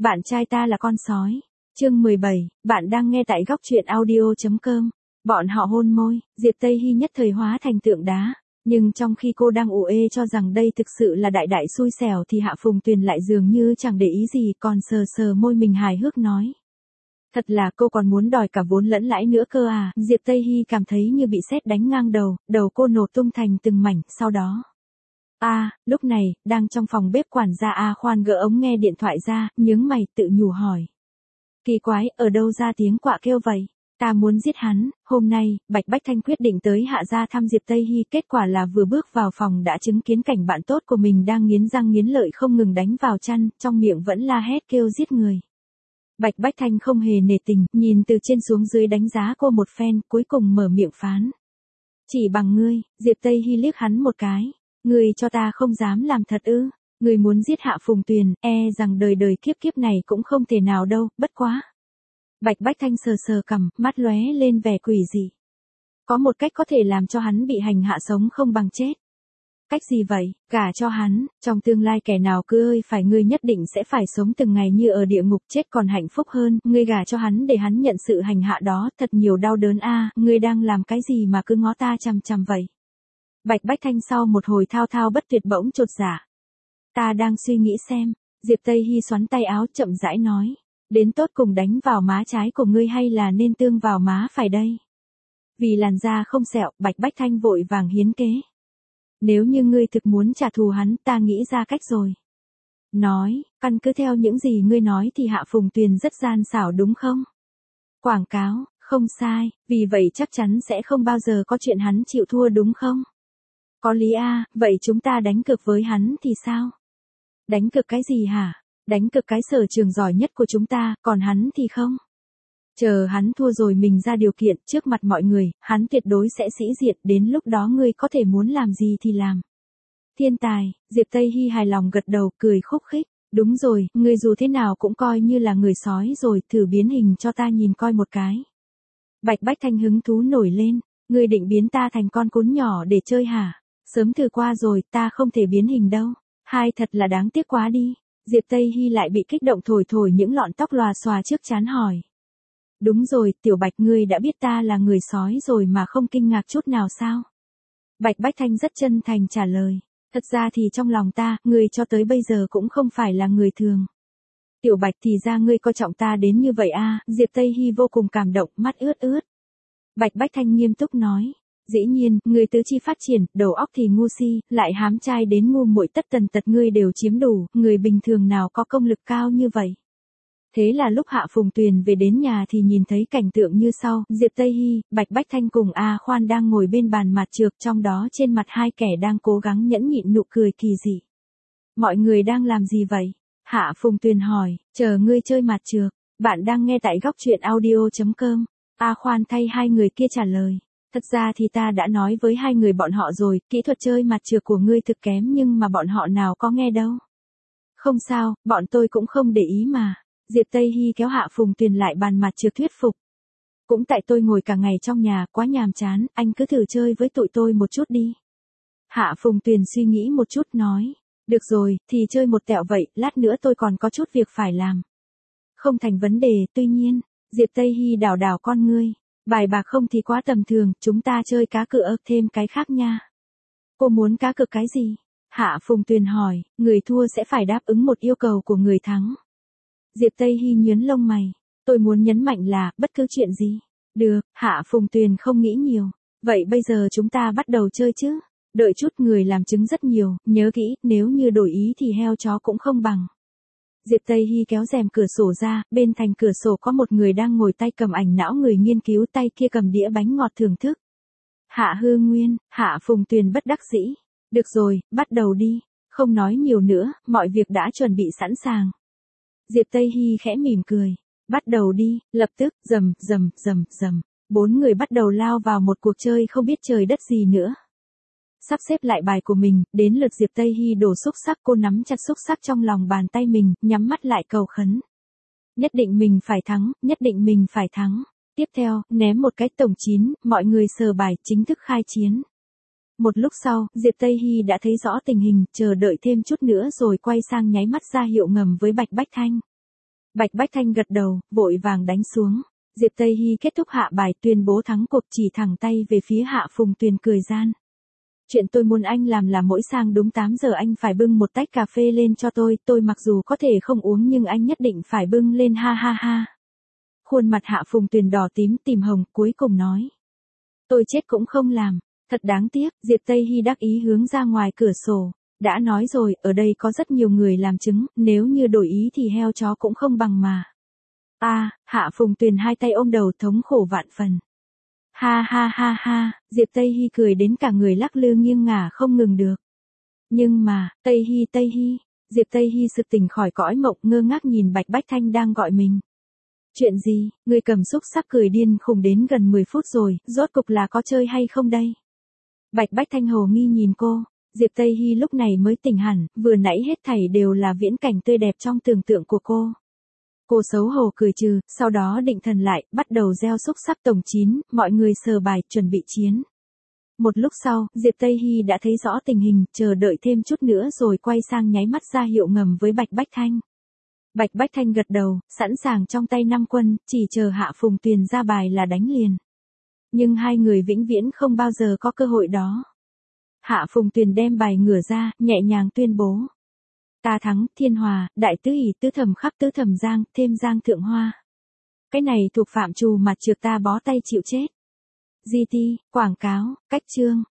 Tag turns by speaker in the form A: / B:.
A: Bạn trai ta là con sói. Chương 17, bạn đang nghe tại góc truyện audio.com. Bọn họ hôn môi, Diệp Tây Hy nhất thời hóa thành tượng đá. Nhưng trong khi cô đang ủ ê cho rằng đây thực sự là đại đại xui xẻo thì Hạ Phùng Tuyền lại dường như chẳng để ý gì, còn sờ sờ môi mình hài hước nói. Thật là cô còn muốn đòi cả vốn lẫn lãi nữa cơ à. Diệp Tây Hy cảm thấy như bị sét đánh ngang đầu, đầu cô nổ tung thành từng mảnh, sau đó. Lúc này, đang trong phòng bếp quản gia A Khoan gỡ ống nghe điện thoại ra, nhướng mày tự nhủ hỏi. Kỳ quái, ở đâu ra tiếng quạ kêu vậy? Ta muốn giết hắn. Hôm nay, Bạch Bách Thanh quyết định tới Hạ gia thăm Diệp Tây Hy, kết quả là vừa bước vào phòng đã chứng kiến cảnh bạn tốt của mình đang nghiến răng nghiến lợi không ngừng đánh vào chăn, trong miệng vẫn la hét kêu giết người. Bạch Bách Thanh không hề nể tình, nhìn từ trên xuống dưới đánh giá cô một phen, cuối cùng mở miệng phán. Chỉ bằng ngươi. Diệp Tây Hy liếc hắn một cái. Ngươi cho ta không dám làm thật ư? Ngươi muốn giết Hạ Phùng Tuyền, rằng đời đời kiếp kiếp này cũng không thể nào đâu, bất quá. Bạch Bách Thanh sờ sờ cằm, mắt lóe lên vẻ quỷ dị. Có một cách có thể làm cho hắn bị hành hạ sống không bằng chết. Cách gì vậy? Gả cho hắn, trong tương lai kẻ nào cứ ơi phải ngươi nhất định sẽ phải sống từng ngày như ở địa ngục, chết còn hạnh phúc hơn, ngươi gả cho hắn để hắn nhận sự hành hạ đó, thật nhiều đau đớn ngươi đang làm cái gì mà cứ ngó ta chằm chằm vậy? Bạch Bách Thanh sau một hồi thao thao bất tuyệt bỗng chột dạ. Ta đang suy nghĩ xem. Diệp Tây Hy xoắn tay áo chậm rãi nói. Đến tốt cùng đánh vào má trái của ngươi hay là nên tương vào má phải đây? Vì làn da không sẹo, Bạch Bách Thanh vội vàng hiến kế. Nếu như ngươi thực muốn trả thù hắn, ta nghĩ ra cách rồi. Nói, căn cứ theo những gì ngươi nói thì Hạ Phùng Tuyền rất gian xảo đúng không? Quảng cáo, không sai, vì vậy chắc chắn sẽ không bao giờ có chuyện hắn chịu thua đúng không? Có lý vậy chúng ta đánh cược với hắn thì sao? Đánh cược cái gì hả? Đánh cược cái sở trường giỏi nhất của chúng ta, còn hắn thì không. Chờ hắn thua rồi mình ra điều kiện trước mặt mọi người, hắn tuyệt đối sẽ sĩ diện, đến lúc đó ngươi có thể muốn làm gì thì làm. Thiên tài. Diệp Tây Hy hài lòng gật đầu, cười khúc khích. Đúng rồi, ngươi dù thế nào cũng coi như là người sói rồi, thử biến hình cho ta nhìn coi một cái. Bạch Bách Thanh hứng thú nổi lên. Ngươi định biến ta thành con cún nhỏ để chơi hả? Sớm thử qua rồi, ta không thể biến hình đâu. Hai thật là đáng tiếc quá đi. Diệp Tây Hy lại bị kích động thổi thổi những lọn tóc lòa xòa trước trán hỏi. Đúng rồi, Tiểu Bạch, ngươi đã biết ta là người sói rồi mà không kinh ngạc chút nào sao? Bạch Bách Thanh rất chân thành trả lời. Thật ra thì trong lòng ta, ngươi cho tới bây giờ cũng không phải là người thường. Tiểu Bạch, thì ra ngươi coi trọng ta đến như vậy Diệp Tây Hy vô cùng cảm động, mắt ướt ướt. Bạch Bách Thanh nghiêm túc nói. Dĩ nhiên, người tứ chi phát triển, đầu óc thì ngu si, lại hám trai đến ngu muội, tất tần tật ngươi đều chiếm đủ, người bình thường nào có công lực cao như vậy. Thế là lúc Hạ Phùng Tuyền về đến nhà thì nhìn thấy cảnh tượng như sau, Diệp Tây Hy, Bạch Bách Thanh cùng A Khoan đang ngồi bên bàn mặt trược, trong đó trên mặt hai kẻ đang cố gắng nhẫn nhịn nụ cười kỳ dị. Mọi người đang làm gì vậy? Hạ Phùng Tuyền hỏi, chờ ngươi chơi mặt trược. Bạn đang nghe tại góc truyện audio.com. A Khoan thay hai người kia trả lời. Thật ra thì ta đã nói với hai người bọn họ rồi, kỹ thuật chơi mặt trược của ngươi thực kém nhưng mà bọn họ nào có nghe đâu. Không sao, bọn tôi cũng không để ý mà. Diệp Tây Hy kéo Hạ Phùng Tuyền lại bàn mặt trược thuyết phục. Cũng tại tôi ngồi cả ngày trong nhà, quá nhàm chán, anh cứ thử chơi với tụi tôi một chút đi. Hạ Phùng Tuyền suy nghĩ một chút nói. Được rồi, thì chơi một tẹo vậy, lát nữa tôi còn có chút việc phải làm. Không thành vấn đề, tuy nhiên, Diệp Tây Hy đảo đảo con ngươi. Bài bạc không thì quá tầm thường, chúng ta chơi cá cược thêm cái khác nha. Cô muốn cá cược cái gì? Hạ Phùng Tuyền hỏi, người thua sẽ phải đáp ứng một yêu cầu của người thắng. Diệp Tây Hy nhướng lông mày. Tôi muốn nhấn mạnh là, bất cứ chuyện gì. Được, Hạ Phùng Tuyền không nghĩ nhiều. Vậy bây giờ chúng ta bắt đầu chơi chứ? Đợi chút, người làm chứng rất nhiều, nhớ kỹ, nếu như đổi ý thì heo chó cũng không bằng. Diệp Tây Hy kéo rèm cửa sổ ra, bên thành cửa sổ có một người đang ngồi tay cầm ảnh não người nghiên cứu, tay kia cầm đĩa bánh ngọt thưởng thức. Hạ Hư Nguyên. Hạ Phùng Tuyền bất đắc dĩ. Được rồi, bắt đầu đi. Không nói nhiều nữa, mọi việc đã chuẩn bị sẵn sàng. Diệp Tây Hy khẽ mỉm cười. Bắt đầu đi, lập tức, rầm, rầm, rầm, rầm. 4 người bắt đầu lao vào một cuộc chơi không biết trời đất gì nữa. Sắp xếp lại bài của mình, đến lượt Diệp Tây Hy đổ xúc xắc, cô nắm chặt xúc xắc trong lòng bàn tay mình, nhắm mắt lại cầu khấn. Nhất định mình phải thắng, nhất định mình phải thắng. Tiếp theo, ném một cái tổng 9, mọi người sờ bài, chính thức khai chiến. Một lúc sau, Diệp Tây Hy đã thấy rõ tình hình, chờ đợi thêm chút nữa rồi quay sang nháy mắt ra hiệu ngầm với Bạch Bách Thanh. Bạch Bách Thanh gật đầu, vội vàng đánh xuống. Diệp Tây Hy kết thúc hạ bài tuyên bố thắng cuộc, chỉ thẳng tay về phía Hạ Phùng Tuyền cười gian. Chuyện tôi muốn anh làm là mỗi sang đúng 8 giờ anh phải bưng một tách cà phê lên cho tôi mặc dù có thể không uống nhưng anh nhất định phải bưng lên, ha ha ha. Khuôn mặt Hạ Phùng Tuyền đỏ tím tìm hồng, cuối cùng nói. Tôi chết cũng không làm, thật đáng tiếc. Diệp Tây Hy đắc ý hướng ra ngoài cửa sổ. Đã nói rồi, ở đây có rất nhiều người làm chứng, nếu như đổi ý thì heo chó cũng không bằng mà. Hạ Phùng Tuyền hai tay ôm đầu thống khổ vạn phần. Ha ha ha ha, Diệp Tây Hy cười đến cả người lắc lư nghiêng ngả không ngừng được. Nhưng mà, Tây Hy, Diệp Tây Hy sực tỉnh khỏi cõi mộng, ngơ ngác nhìn Bạch Bách Thanh đang gọi mình. Chuyện gì, người cầm xúc xắc cười điên khùng đến gần 10 phút rồi, rốt cục là có chơi hay không đây? Bạch Bách Thanh hồ nghi nhìn cô, Diệp Tây Hy lúc này mới tỉnh hẳn, vừa nãy hết thảy đều là viễn cảnh tươi đẹp trong tưởng tượng của cô. Cô xấu hổ cười trừ, sau đó định thần lại, bắt đầu gieo xúc xắc tổng 9, mọi người sờ bài, chuẩn bị chiến. Một lúc sau, Diệp Tây Hy đã thấy rõ tình hình, chờ đợi thêm chút nữa rồi quay sang nháy mắt ra hiệu ngầm với Bạch Bách Thanh. Bạch Bách Thanh gật đầu, sẵn sàng trong tay 5 quân, chỉ chờ Hạ Phùng Tuyền ra bài là đánh liền. Nhưng hai người vĩnh viễn không bao giờ có cơ hội đó. Hạ Phùng Tuyền đem bài ngửa ra, nhẹ nhàng tuyên bố. Ta thắng, thiên hòa, đại tứ ỷ, tứ thẩm khắp tứ thẩm giang, thêm giang thượng hoa. Cái này thuộc phạm trù mặt trược, ta bó tay chịu chết. GT, quảng cáo, cách chương.